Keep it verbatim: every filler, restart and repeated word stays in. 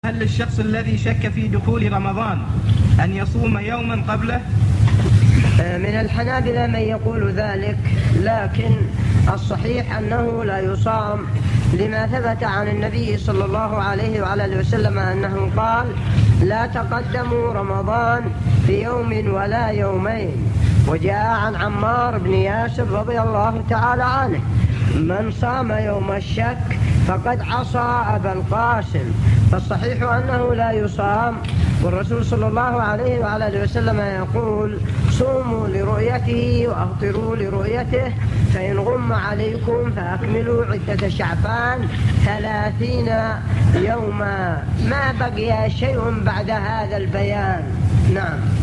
هل للشخص الذي شك في دخول رمضان أن يصوم يوما قبله؟ من الحنابلة من يقول ذلك، لكن الصحيح أنه لا يصام، لما ثبت عن النبي صلى الله عليه وعلى اله وسلم أنه قال: لا تقدموا رمضان في يوم ولا يومين. وجاء عن عمار بن ياسر رضي الله تعالى عنه: من صام يوم الشك فقد عصى أبا القاسم. فالصحيح أنه لا يصام، والرسول صلى الله عليه وعلى اله وسلم يقول: صوموا لرؤيته وأفطروا لرؤيته، فإن غم عليكم فأكملوا عدة شعبان ثلاثين يوما. ما بقي شيء بعد هذا البيان. نعم.